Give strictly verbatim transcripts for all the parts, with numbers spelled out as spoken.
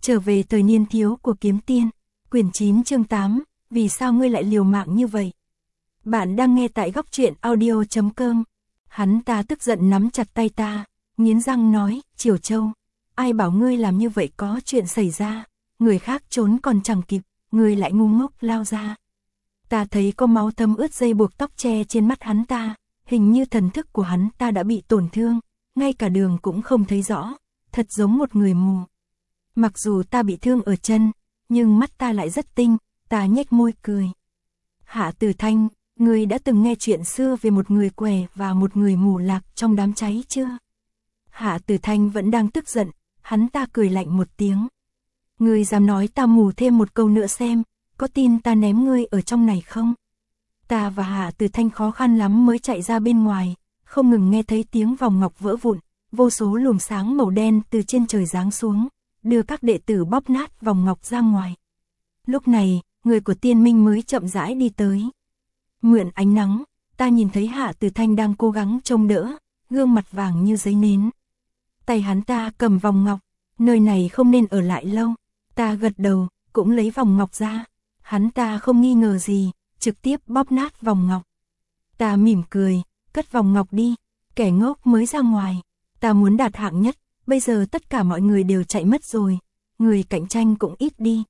Trở về thời niên thiếu của kiếm tiên, quyển chín chương tám, vì sao ngươi lại liều mạng như vậy? Bạn đang nghe tại góc truyện audio chấm com. Hắn ta tức giận nắm chặt tay ta, nghiến răng nói, Triều Châu, ai bảo ngươi làm như vậy, có chuyện xảy ra, người khác trốn còn chẳng kịp, ngươi lại ngu ngốc lao ra. Ta thấy có máu thấm ướt dây buộc tóc che trên mắt hắn ta, hình như thần thức của hắn ta đã bị tổn thương, ngay cả đường cũng không thấy rõ, thật giống một người mù. Mặc dù ta bị thương ở chân, nhưng mắt ta lại rất tinh, ta nhếch môi cười. Hạ Tử Thanh, ngươi đã từng nghe chuyện xưa về một người què và một người mù lạc trong đám cháy chưa? Hạ Tử Thanh vẫn đang tức giận, hắn ta cười lạnh một tiếng. Ngươi dám nói ta mù thêm một câu nữa xem, có tin ta ném ngươi ở trong này không? Ta và Hạ Tử Thanh khó khăn lắm mới chạy ra bên ngoài, không ngừng nghe thấy tiếng vòng ngọc vỡ vụn, vô số luồng sáng màu đen từ trên trời giáng xuống, đưa các đệ tử bóp nát vòng ngọc ra ngoài. Lúc này, người của Tiên Minh mới chậm rãi đi tới. Mượn ánh nắng, ta nhìn thấy Hạ Tử Thanh đang cố gắng trông đỡ, gương mặt vàng như giấy nến. Tay hắn ta cầm vòng ngọc, nơi này không nên ở lại lâu. Ta gật đầu, cũng lấy vòng ngọc ra. Hắn ta không nghi ngờ gì, trực tiếp bóp nát vòng ngọc. Ta mỉm cười, cất vòng ngọc đi, kẻ ngốc mới ra ngoài. Ta muốn đạt hạng nhất, bây giờ tất cả mọi người đều chạy mất rồi, người cạnh tranh cũng ít đi.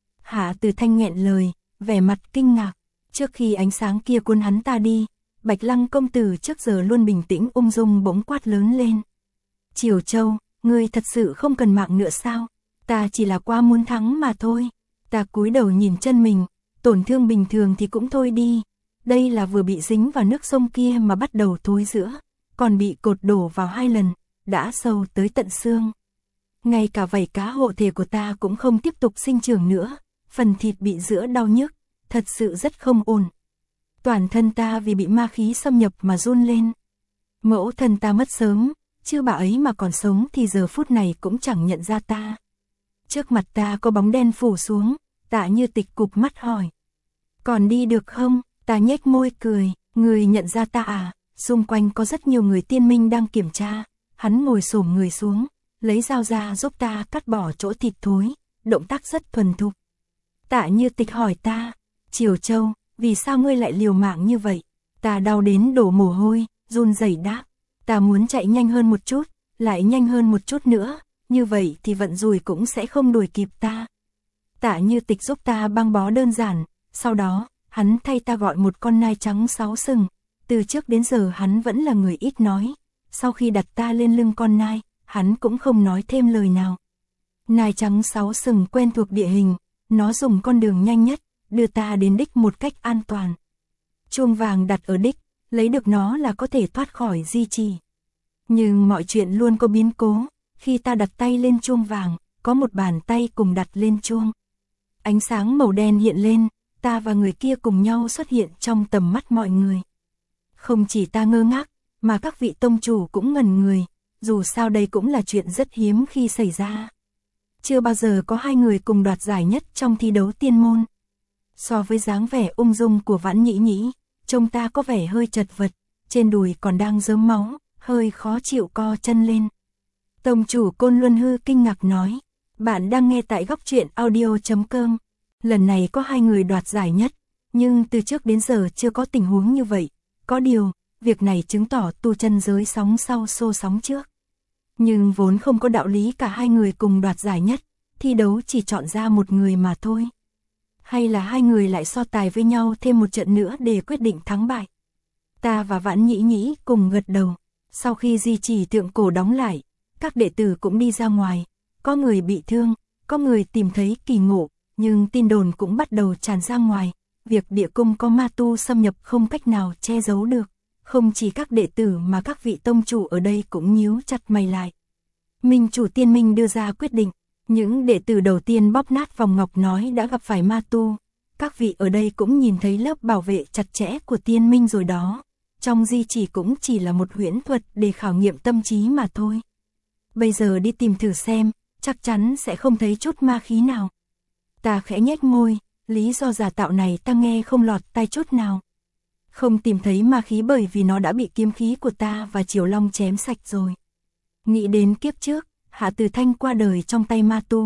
Hạ Tử Thanh nghẹn lời, vẻ mặt kinh ngạc. Trước khi ánh sáng kia cuốn hắn ta đi, Bạch Lăng công tử trước giờ luôn bình tĩnh ung dung bỗng quát lớn lên. Triều Châu, ngươi thật sự không cần mạng nữa sao? Ta chỉ là qua muốn thắng mà thôi. Ta cúi đầu nhìn chân mình, tổn thương bình thường thì cũng thôi đi. Đây là vừa bị dính vào nước sông kia mà bắt đầu thối rữa, còn bị cột đổ vào hai lần, đã sâu tới tận xương. Ngay cả vảy cá hộ thể của ta cũng không tiếp tục sinh trưởng nữa, phần thịt bị rữa đau nhức, thật sự rất không ổn. Toàn thân ta vì bị ma khí xâm nhập mà run lên. Mẫu thân ta mất sớm, chứ bà ấy mà còn sống thì giờ phút này cũng chẳng nhận ra ta. Trước mặt ta có bóng đen phủ xuống, Tạ Như Tịch cụp mắt hỏi. Còn đi được không? Ta nhếch môi cười, người nhận ra ta à? Xung quanh có rất nhiều người Tiên Minh đang kiểm tra. Hắn ngồi xổm người xuống, lấy dao ra giúp ta cắt bỏ chỗ thịt thối, động tác rất thuần thục. Tạ Như Tịch hỏi ta, Triều Châu, vì sao ngươi lại liều mạng như vậy? Ta đau đến đổ mồ hôi, run rẩy đáp, ta muốn chạy nhanh hơn một chút, lại nhanh hơn một chút nữa, như vậy thì vận rủi cũng sẽ không đuổi kịp ta. Tạ Như Tịch giúp ta băng bó đơn giản, sau đó, hắn thay ta gọi một con nai trắng sáu sừng, từ trước đến giờ hắn vẫn là người ít nói. Sau khi đặt ta lên lưng con nai, hắn cũng không nói thêm lời nào. Nai trắng sáu sừng quen thuộc địa hình, nó dùng con đường nhanh nhất, đưa ta đến đích một cách an toàn. Chuông vàng đặt ở đích, lấy được nó là có thể thoát khỏi di trì. Nhưng mọi chuyện luôn có biến cố, khi ta đặt tay lên chuông vàng, có một bàn tay cùng đặt lên chuông. Ánh sáng màu đen hiện lên, ta và người kia cùng nhau xuất hiện trong tầm mắt mọi người. Không chỉ ta ngơ ngác, mà các vị tông chủ cũng ngẩn người, dù sao đây cũng là chuyện rất hiếm khi xảy ra. Chưa bao giờ có hai người cùng đoạt giải nhất trong thi đấu tiên môn. So với dáng vẻ ung dung của Vãn Nhĩ Nhĩ, trông ta có vẻ hơi chật vật, trên đùi còn đang rớm máu, hơi khó chịu co chân lên. Tông chủ Côn Luân Hư kinh ngạc nói, bạn đang nghe tại góc truyện audio chấm com. Lần này có hai người đoạt giải nhất, nhưng từ trước đến giờ chưa có tình huống như vậy. Có điều, việc này chứng tỏ tu chân giới sóng sau xô sóng trước. Nhưng vốn không có đạo lý cả hai người cùng đoạt giải nhất, thi đấu chỉ chọn ra một người mà thôi. Hay là hai người lại so tài với nhau thêm một trận nữa để quyết định thắng bại. Ta và Vãn Nhĩ Nhĩ cùng gật đầu. Sau khi di chỉ tượng cổ đóng lại, các đệ tử cũng đi ra ngoài. Có người bị thương, có người tìm thấy kỳ ngộ, nhưng tin đồn cũng bắt đầu tràn ra ngoài. Việc địa cung có ma tu xâm nhập không cách nào che giấu được. Không chỉ các đệ tử mà các vị tông chủ ở đây cũng nhíu chặt mày lại. Minh chủ Tiên Minh đưa ra quyết định. Những đệ tử đầu tiên bóp nát vòng ngọc nói đã gặp phải ma tu. Các vị ở đây cũng nhìn thấy lớp bảo vệ chặt chẽ của Tiên Minh rồi đó. Trong di chỉ cũng chỉ là một huyễn thuật để khảo nghiệm tâm trí mà thôi. Bây giờ đi tìm thử xem, chắc chắn sẽ không thấy chút ma khí nào. Ta khẽ nhếch môi, lý do giả tạo này ta nghe không lọt tai chút nào. Không tìm thấy ma khí bởi vì nó đã bị kiếm khí của ta và Triều Long chém sạch rồi. Nghĩ đến kiếp trước, Hạ Tử Thanh qua đời trong tay ma tu,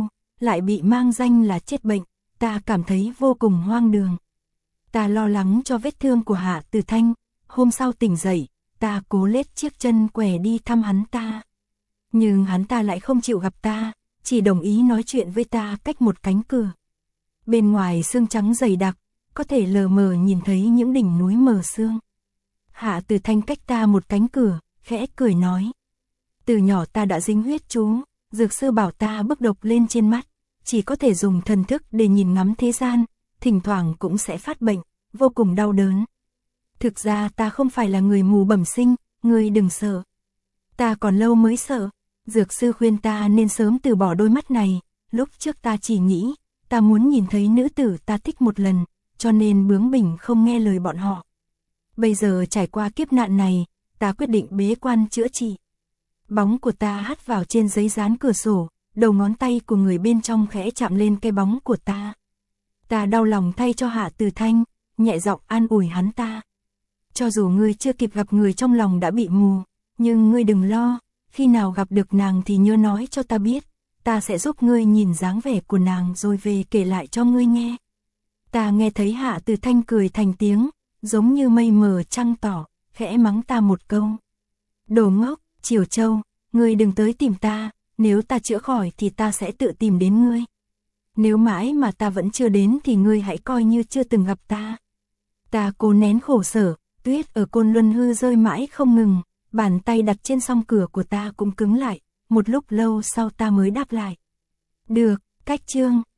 lại bị mang danh là chết bệnh, ta cảm thấy vô cùng hoang đường. Ta lo lắng cho vết thương của Hạ Từ Thanh, hôm sau tỉnh dậy, ta cố lết chiếc chân què đi thăm hắn ta. Nhưng hắn ta lại không chịu gặp ta, chỉ đồng ý nói chuyện với ta cách một cánh cửa. Bên ngoài sương trắng dày đặc, có thể lờ mờ nhìn thấy những đỉnh núi mờ sương. Hạ Từ Thanh cách ta một cánh cửa, khẽ cười nói. Từ nhỏ ta đã dính huyết chú, dược sư bảo ta bức độc lên trên mắt, chỉ có thể dùng thần thức để nhìn ngắm thế gian, thỉnh thoảng cũng sẽ phát bệnh, vô cùng đau đớn. Thực ra ta không phải là người mù bẩm sinh, ngươi đừng sợ. Ta còn lâu mới sợ, dược sư khuyên ta nên sớm từ bỏ đôi mắt này, lúc trước ta chỉ nghĩ, ta muốn nhìn thấy nữ tử ta thích một lần, cho nên bướng bỉnh không nghe lời bọn họ. Bây giờ trải qua kiếp nạn này, ta quyết định bế quan chữa trị. Bóng của ta hắt vào trên giấy dán cửa sổ, đầu ngón tay của người bên trong khẽ chạm lên cái bóng của ta. Ta đau lòng thay cho Hạ Từ Thanh, nhẹ giọng an ủi hắn ta. Cho dù ngươi chưa kịp gặp người trong lòng đã bị mù, nhưng ngươi đừng lo, khi nào gặp được nàng thì nhớ nói cho ta biết, ta sẽ giúp ngươi nhìn dáng vẻ của nàng rồi về kể lại cho ngươi nghe. Ta nghe thấy Hạ Từ Thanh cười thành tiếng, giống như mây mờ trăng tỏ, khẽ mắng ta một câu. Đồ ngốc, Triều Châu, ngươi đừng tới tìm ta, nếu ta chữa khỏi thì ta sẽ tự tìm đến ngươi. Nếu mãi mà ta vẫn chưa đến thì ngươi hãy coi như chưa từng gặp ta. Ta cố nén khổ sở, tuyết ở Côn Luân Hư rơi mãi không ngừng, bàn tay đặt trên song cửa của ta cũng cứng lại, một lúc lâu sau ta mới đáp lại. Được, cách chương.